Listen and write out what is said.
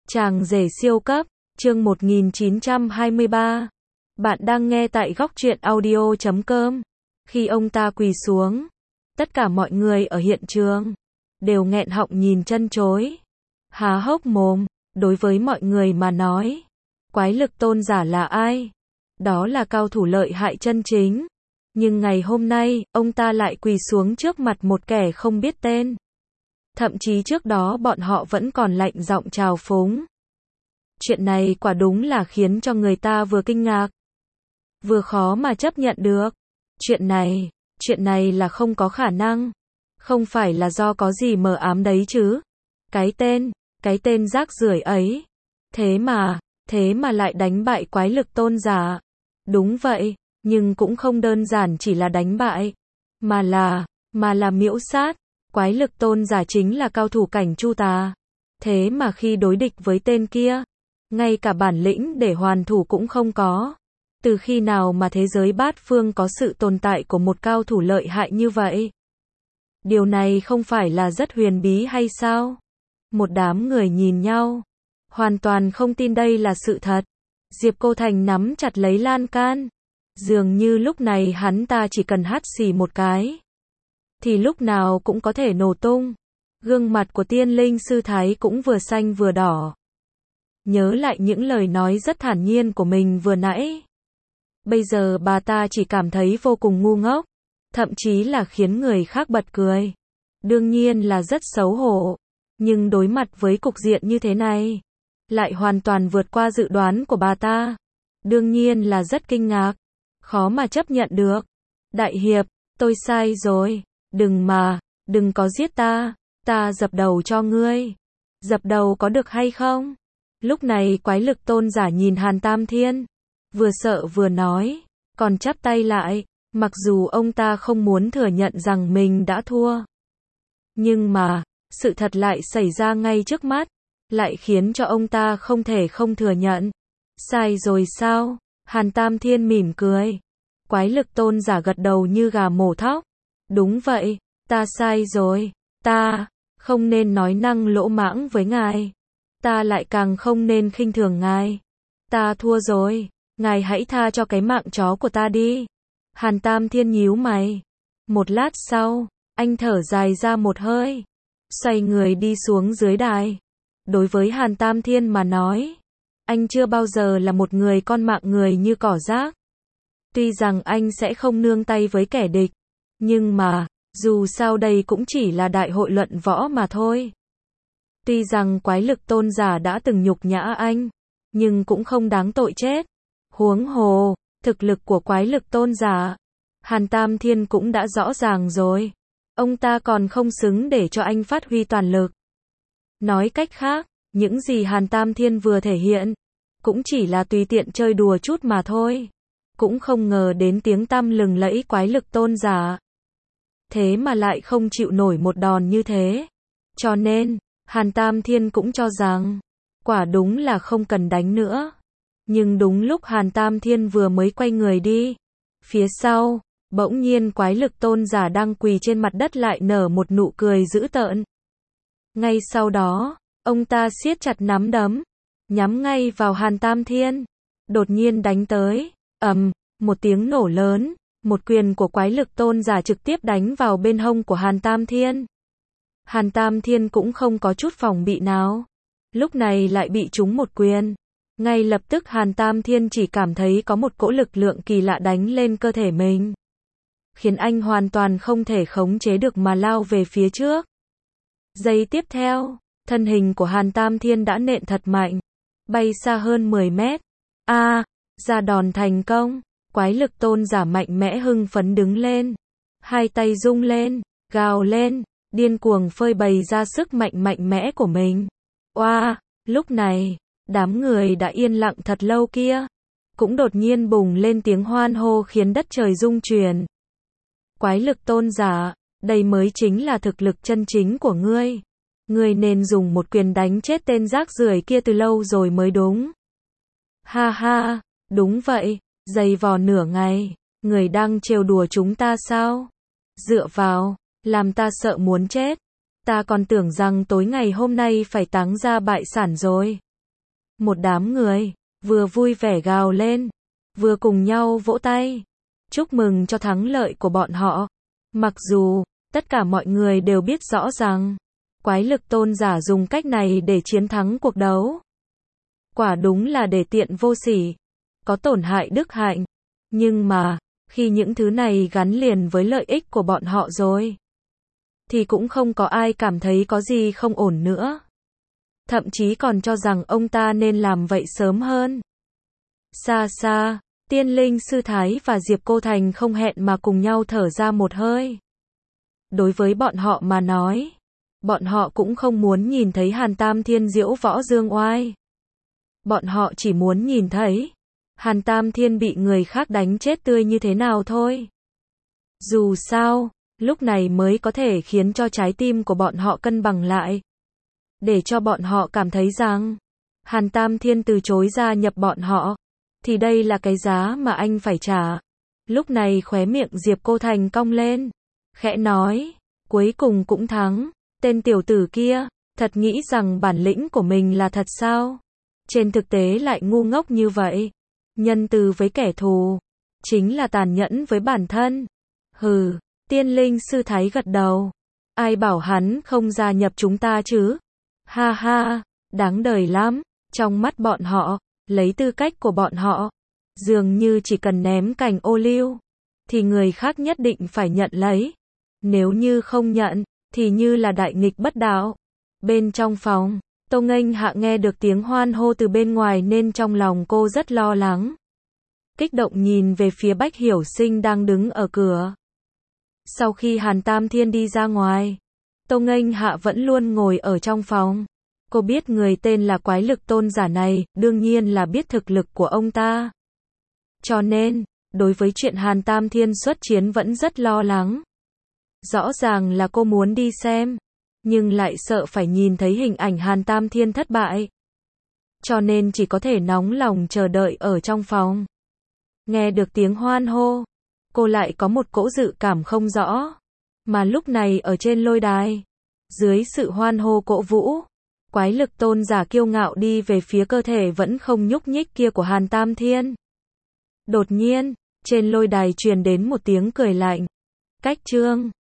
Chàng rể siêu cấp, chương 1923. Bạn đang nghe tại góc truyện audio.com. Khi ông ta quỳ xuống, tất cả mọi người ở hiện trường đều nghẹn họng nhìn chân chối, há hốc mồm. Đối với mọi người mà nói, quái lực tôn giả là ai? Đó là cao thủ lợi hại chân chính. Nhưng ngày hôm nay, ông ta lại quỳ xuống trước mặt một kẻ không biết tên. Thậm chí trước đó bọn họ vẫn còn lạnh giọng chào phúng. Chuyện này quả đúng là khiến cho người ta vừa kinh ngạc, vừa khó mà chấp nhận được. Chuyện này là không có khả năng. Không phải là do có gì mờ ám đấy chứ. Cái tên rác rưởi ấy. Thế mà lại đánh bại quái lực tôn giả. Đúng vậy, nhưng cũng không đơn giản chỉ là đánh bại, mà là miễu sát. Quái lực tôn giả chính là cao thủ cảnh chu tà. Thế mà khi đối địch với tên kia, ngay cả bản lĩnh để hoàn thủ cũng không có. Từ khi nào mà thế giới bát phương có sự tồn tại của một cao thủ lợi hại như vậy? Điều này không phải là rất huyền bí hay sao? Một đám người nhìn nhau, hoàn toàn không tin đây là sự thật. Diệp Cô Thành nắm chặt lấy lan can. Dường như lúc này hắn ta chỉ cần hắt xì một cái, thì lúc nào cũng có thể nổ tung. Gương mặt của tiên linh sư thái cũng vừa xanh vừa đỏ. Nhớ lại những lời nói rất thản nhiên của mình vừa nãy. Bây giờ bà ta chỉ cảm thấy vô cùng ngu ngốc, thậm chí là khiến người khác bật cười. Đương nhiên là rất xấu hổ, nhưng đối mặt với cục diện như thế này, lại hoàn toàn vượt qua dự đoán của bà ta. Đương nhiên là rất kinh ngạc, khó mà chấp nhận được. Đại hiệp, tôi sai rồi, đừng có giết ta dập đầu cho ngươi. Dập đầu có được hay không? Lúc này quái lực tôn giả nhìn Hàn Tam Thiên, vừa sợ vừa nói, còn chắp tay lại, mặc dù ông ta không muốn thừa nhận rằng mình đã thua. Nhưng mà, sự thật lại xảy ra ngay trước mắt, lại khiến cho ông ta không thể không thừa nhận. Sai rồi sao? Hàn Tam Thiên mỉm cười. Quái lực tôn giả gật đầu như gà mổ thóc. Đúng vậy, ta sai rồi, ta không nên nói năng lỗ mãng với ngài. Ta lại càng không nên khinh thường ngài. Ta thua rồi, ngài hãy tha cho cái mạng chó của ta đi. Hàn Tam Thiên nhíu mày. Một lát sau, anh thở dài ra một hơi, xoay người đi xuống dưới đài. Đối với Hàn Tam Thiên mà nói, anh chưa bao giờ là một người con mạng người như cỏ rác. Tuy rằng anh sẽ không nương tay với kẻ địch, nhưng mà, dù sao đây cũng chỉ là đại hội luận võ mà thôi. Tuy rằng quái lực tôn giả đã từng nhục nhã anh, nhưng cũng không đáng tội chết. Huống hồ, thực lực của quái lực tôn giả, Hàn Tam Thiên cũng đã rõ ràng rồi. Ông ta còn không xứng để cho anh phát huy toàn lực. Nói cách khác, những gì Hàn Tam Thiên vừa thể hiện, cũng chỉ là tùy tiện chơi đùa chút mà thôi. Cũng không ngờ đến tiếng tăm lừng lẫy quái lực tôn giả. Thế mà lại không chịu nổi một đòn như thế. Cho nên, Hàn Tam Thiên cũng cho rằng, quả đúng là không cần đánh nữa. Nhưng đúng lúc Hàn Tam Thiên vừa mới quay người đi, phía sau, bỗng nhiên quái lực tôn giả đang quỳ trên mặt đất lại nở một nụ cười dữ tợn. Ngay sau đó, ông ta siết chặt nắm đấm, nhắm ngay vào Hàn Tam Thiên, đột nhiên đánh tới. Một tiếng nổ lớn, một quyền của quái lực tôn giả trực tiếp đánh vào bên hông của Hàn Tam Thiên. Hàn Tam Thiên cũng không có chút phòng bị nào, lúc này lại bị trúng một quyền. Ngay lập tức Hàn Tam Thiên chỉ cảm thấy có một cỗ lực lượng kỳ lạ đánh lên cơ thể mình, khiến anh hoàn toàn không thể khống chế được mà lao về phía trước. Giây tiếp theo, thân hình của Hàn Tam Thiên đã nện thật mạnh, bay xa hơn 10 mét. Ra đòn thành công. Quái lực tôn giả mạnh mẽ hưng phấn đứng lên, hai tay rung lên, gào lên, điên cuồng phơi bày ra sức mạnh mẽ của mình. Lúc này, đám người đã yên lặng thật lâu kia, cũng đột nhiên bùng lên tiếng hoan hô khiến đất trời rung chuyển. Quái lực tôn giả, đây mới chính là thực lực chân chính của ngươi. Ngươi nên dùng một quyền đánh chết tên rác rưởi kia từ lâu rồi mới đúng. Ha ha, đúng vậy. Giày vò nửa ngày, người đang trêu đùa chúng ta sao? Dựa vào, làm ta sợ muốn chết. Ta còn tưởng rằng tối ngày hôm nay phải táng ra bại sản rồi. Một đám người, vừa vui vẻ gào lên, vừa cùng nhau vỗ tay, chúc mừng cho thắng lợi của bọn họ. Mặc dù, tất cả mọi người đều biết rõ rằng, quái lực tôn giả dùng cách này để chiến thắng cuộc đấu. Quả đúng là để tiện vô sỉ, có tổn hại đức hạnh. Nhưng mà, khi những thứ này gắn liền với lợi ích của bọn họ rồi, thì cũng không có ai cảm thấy có gì không ổn nữa. Thậm chí còn cho rằng ông ta nên làm vậy sớm hơn. Xa xa, Tiên Linh Sư Thái và Diệp Cô Thành không hẹn mà cùng nhau thở ra một hơi. Đối với bọn họ mà nói, bọn họ cũng không muốn nhìn thấy Hàn Tam Thiên diễu võ dương oai. Bọn họ chỉ muốn nhìn thấy Hàn Tam Thiên bị người khác đánh chết tươi như thế nào thôi. Dù sao, lúc này mới có thể khiến cho trái tim của bọn họ cân bằng lại. Để cho bọn họ cảm thấy rằng, Hàn Tam Thiên từ chối gia nhập bọn họ, thì đây là cái giá mà anh phải trả. Lúc này khóe miệng Diệp Cô Thành cong lên, khẽ nói, cuối cùng cũng thắng, tên tiểu tử kia, thật nghĩ rằng bản lĩnh của mình là thật sao? Trên thực tế lại ngu ngốc như vậy. Nhân từ với kẻ thù, chính là tàn nhẫn với bản thân. Hừ, Tiên Linh Sư Thái gật đầu. Ai bảo hắn không gia nhập chúng ta chứ? Ha ha, đáng đời lắm. Trong mắt bọn họ, lấy tư cách của bọn họ, dường như chỉ cần ném cành ô liu, thì người khác nhất định phải nhận lấy. Nếu như không nhận, thì như là đại nghịch bất đạo. Bên trong phòng, Tô Nghênh Hạ nghe được tiếng hoan hô từ bên ngoài nên trong lòng cô rất lo lắng. Kích động nhìn về phía Bách Hiểu Sinh đang đứng ở cửa. Sau khi Hàn Tam Thiên đi ra ngoài, Tô Nghênh Hạ vẫn luôn ngồi ở trong phòng. Cô biết người tên là quái lực tôn giả này, đương nhiên là biết thực lực của ông ta. Cho nên, đối với chuyện Hàn Tam Thiên xuất chiến vẫn rất lo lắng. Rõ ràng là cô muốn đi xem, nhưng lại sợ phải nhìn thấy hình ảnh Hàn Tam Thiên thất bại. Cho nên chỉ có thể nóng lòng chờ đợi ở trong phòng. Nghe được tiếng hoan hô, cô lại có một cỗ dự cảm không rõ. Mà lúc này ở trên lôi đài, dưới sự hoan hô cổ vũ, quái lực tôn giả kiêu ngạo đi về phía cơ thể vẫn không nhúc nhích kia của Hàn Tam Thiên. Đột nhiên, trên lôi đài truyền đến một tiếng cười lạnh. Cách chương